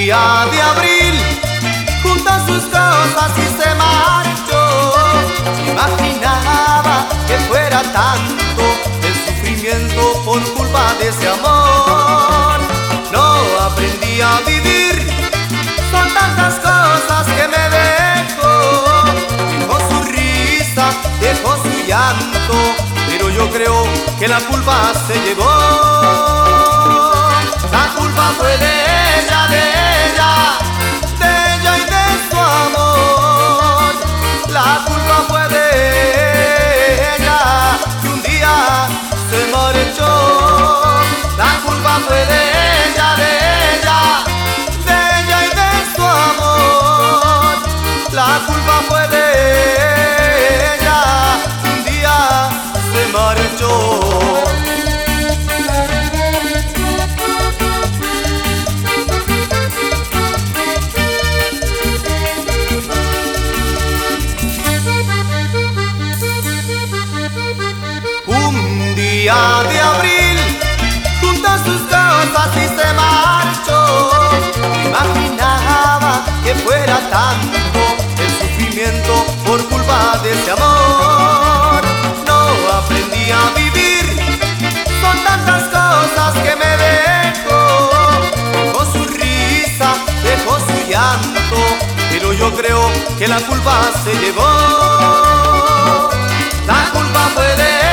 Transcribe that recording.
día de abril juntó sus cosas y se marchó. Imaginaba que fuera tanto el sufrimiento por culpa de ese amor. No aprendí a vivir, son tantas cosas que me dejó. Dejó su risa, dejó su llanto, pero yo creo que la culpa se llevó. La culpa fue de ella, de ella, de ella y de su amor. La culpa fue de ella, que un día se marchó. La culpa fue de ella, de ella, de ella y de su amor. La culpa fue de ella, que un día se marchó. Día de abril juntó sus cosas y se marchó. Imaginaba que fuera tanto el sufrimiento por culpa de ese amor. No aprendí a vivir, son tantas cosas que me dejó. Dejó su risa, dejó su llanto, pero yo creo que la culpa se llevó. La culpa fue de